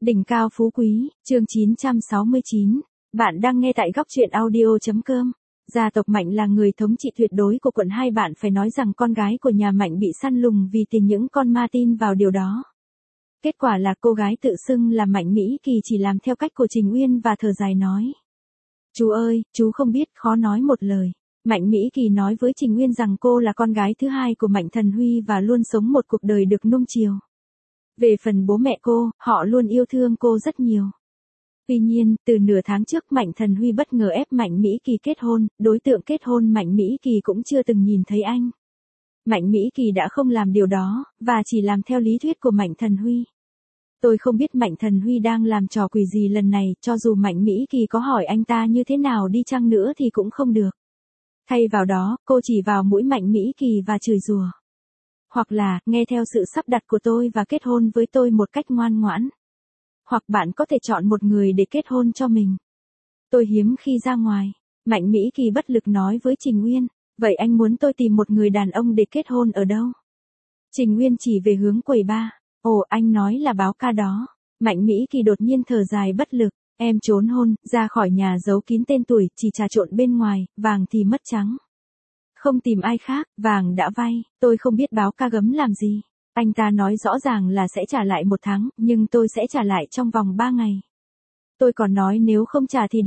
Đỉnh cao phú quý, chương 969. Bạn đang nghe tại góc truyện audio.com. Gia tộc Mạnh là người thống trị tuyệt đối của quận 2. Bạn phải nói rằng con gái của nhà Mạnh bị săn lùng vì tiền những con ma tin vào điều đó. Kết quả là cô gái tự xưng là Mạnh Mỹ Kỳ chỉ làm theo cách của Trình Uyên và thở dài nói. Chú ơi, chú không biết, khó nói một lời. Mạnh Mỹ Kỳ nói với Trình Uyên rằng cô là con gái thứ hai của Mạnh Thần Huy và luôn sống một cuộc đời được nuông chiều. Về phần bố mẹ cô, họ luôn yêu thương cô rất nhiều. Tuy nhiên, từ nửa tháng trước Mạnh Thần Huy bất ngờ ép Mạnh Mỹ Kỳ kết hôn, đối tượng kết hôn Mạnh Mỹ Kỳ cũng chưa từng nhìn thấy anh. Mạnh Mỹ Kỳ đã không làm điều đó, và chỉ làm theo lý thuyết của Mạnh Thần Huy. Tôi không biết Mạnh Thần Huy đang làm trò quỷ gì lần này, cho dù Mạnh Mỹ Kỳ có hỏi anh ta như thế nào đi chăng nữa thì cũng không được. Thay vào đó, cô chỉ vào mũi Mạnh Mỹ Kỳ và chửi rủa. Hoặc là, nghe theo sự sắp đặt của tôi và kết hôn với tôi một cách ngoan ngoãn. Hoặc bạn có thể chọn một người để kết hôn cho mình. Tôi hiếm khi ra ngoài. Mạnh Mỹ Kỳ bất lực nói với Trình Uyên. Vậy anh muốn tôi tìm một người đàn ông để kết hôn ở đâu? Trình Uyên chỉ về hướng quầy bar. Ồ, anh nói là báo ca đó. Mạnh Mỹ Kỳ đột nhiên thở dài bất lực. Em trốn hôn, ra khỏi nhà giấu kín tên tuổi, chỉ trà trộn bên ngoài, vàng thì mất trắng. Không tìm ai khác, vàng đã vay, tôi không biết báo ca gấm làm gì. Anh ta nói rõ ràng là sẽ trả lại 1 tháng, nhưng tôi sẽ trả lại trong vòng 3 ngày. Tôi còn nói nếu không trả thì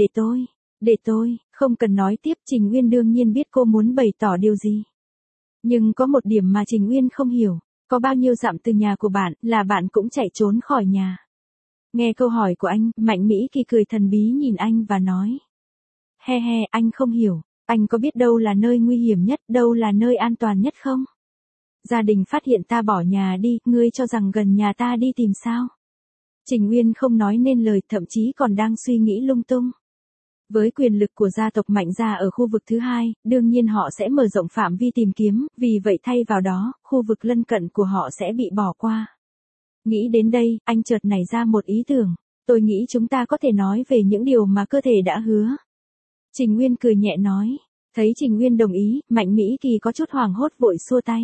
để tôi, không cần nói tiếp. Trình Uyên đương nhiên biết cô muốn bày tỏ điều gì. Nhưng có một điểm mà Trình Uyên không hiểu, có bao nhiêu dặm từ nhà của bạn là bạn cũng chạy trốn khỏi nhà. Nghe câu hỏi của anh, Mạnh Mỹ Kỳ cười thần bí nhìn anh và nói. He, anh không hiểu. Anh có biết đâu là nơi nguy hiểm nhất, đâu là nơi an toàn nhất không? Gia đình phát hiện ta bỏ nhà đi, ngươi cho rằng gần nhà ta đi tìm sao? Trình Uyên không nói nên lời, thậm chí còn đang suy nghĩ lung tung. Với quyền lực của gia tộc Mạnh gia ở khu vực thứ hai, đương nhiên họ sẽ mở rộng phạm vi tìm kiếm, vì vậy thay vào đó, khu vực lân cận của họ sẽ bị bỏ qua. Nghĩ đến đây, anh chợt nảy ra một ý tưởng. Tôi nghĩ chúng ta có thể nói về những điều mà cơ thể đã hứa. Trình Nguyên cười nhẹ nói. Thấy Trình Nguyên đồng ý, Mạnh Mỹ Kỳ có chút hoảng hốt vội xua tay.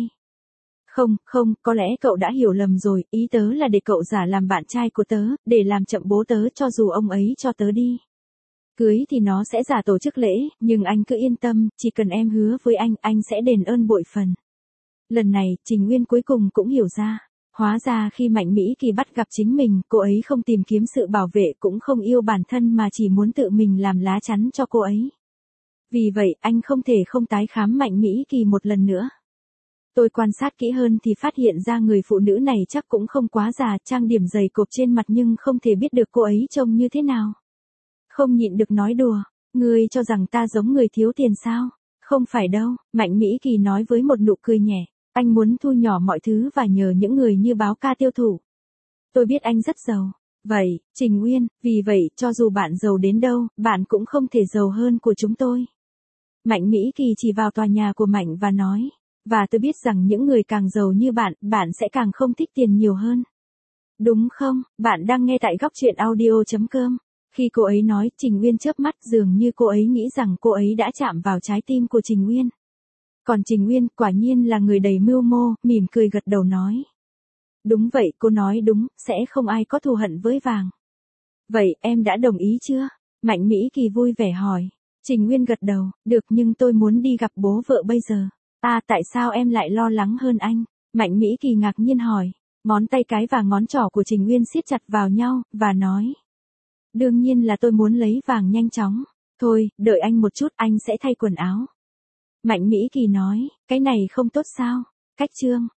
Không, có lẽ cậu đã hiểu lầm rồi, ý tớ là để cậu giả làm bạn trai của tớ, để làm chậm bố tớ cho dù ông ấy cho tớ đi. Cưới thì nó sẽ giả tổ chức lễ, nhưng anh cứ yên tâm, chỉ cần em hứa với anh sẽ đền ơn bội phần. Lần này, Trình Nguyên cuối cùng cũng hiểu ra. Hóa ra khi Mạnh Mỹ Kỳ bắt gặp chính mình, cô ấy không tìm kiếm sự bảo vệ cũng không yêu bản thân mà chỉ muốn tự mình làm lá chắn cho cô ấy. Vì vậy, anh không thể không tái khám Mạnh Mỹ Kỳ một lần nữa. Tôi quan sát kỹ hơn thì phát hiện ra người phụ nữ này chắc cũng không quá già, trang điểm dày cộp trên mặt nhưng không thể biết được cô ấy trông như thế nào. Không nhịn được nói đùa, ngươi cho rằng ta giống người thiếu tiền sao? Không phải đâu, Mạnh Mỹ Kỳ nói với một nụ cười nhẹ. Anh muốn thu nhỏ mọi thứ và nhờ những người như báo ca tiêu thụ. Tôi biết anh rất giàu. Vậy, Trình Uyên, vì vậy, cho dù bạn giàu đến đâu, bạn cũng không thể giàu hơn của chúng tôi. Mạnh Mỹ Kỳ chỉ vào tòa nhà của Mạnh và nói. Và tôi biết rằng những người càng giàu như bạn sẽ càng không thích tiền nhiều hơn. Đúng không? Bạn đang nghe tại góc truyện audio.com. Khi cô ấy nói, Trình Uyên chớp mắt dường như cô ấy nghĩ rằng cô ấy đã chạm vào trái tim của Trình Uyên. Còn Trình Uyên quả nhiên là người đầy mưu mô, mỉm cười gật đầu nói. Đúng vậy, cô nói đúng, sẽ không ai có thù hận với vàng. Vậy, em đã đồng ý chưa? Mạnh Mỹ Kỳ vui vẻ hỏi. Trình Uyên gật đầu, được nhưng tôi muốn đi gặp bố vợ bây giờ. Tại sao em lại lo lắng hơn anh? Mạnh Mỹ Kỳ ngạc nhiên hỏi. Ngón tay cái và ngón trỏ của Trình Uyên siết chặt vào nhau, và nói. Đương nhiên là tôi muốn lấy vàng nhanh chóng. Thôi, đợi anh một chút, anh sẽ thay quần áo. Mạnh Mỹ Kỳ nói, cái này không tốt sao? Cách chương.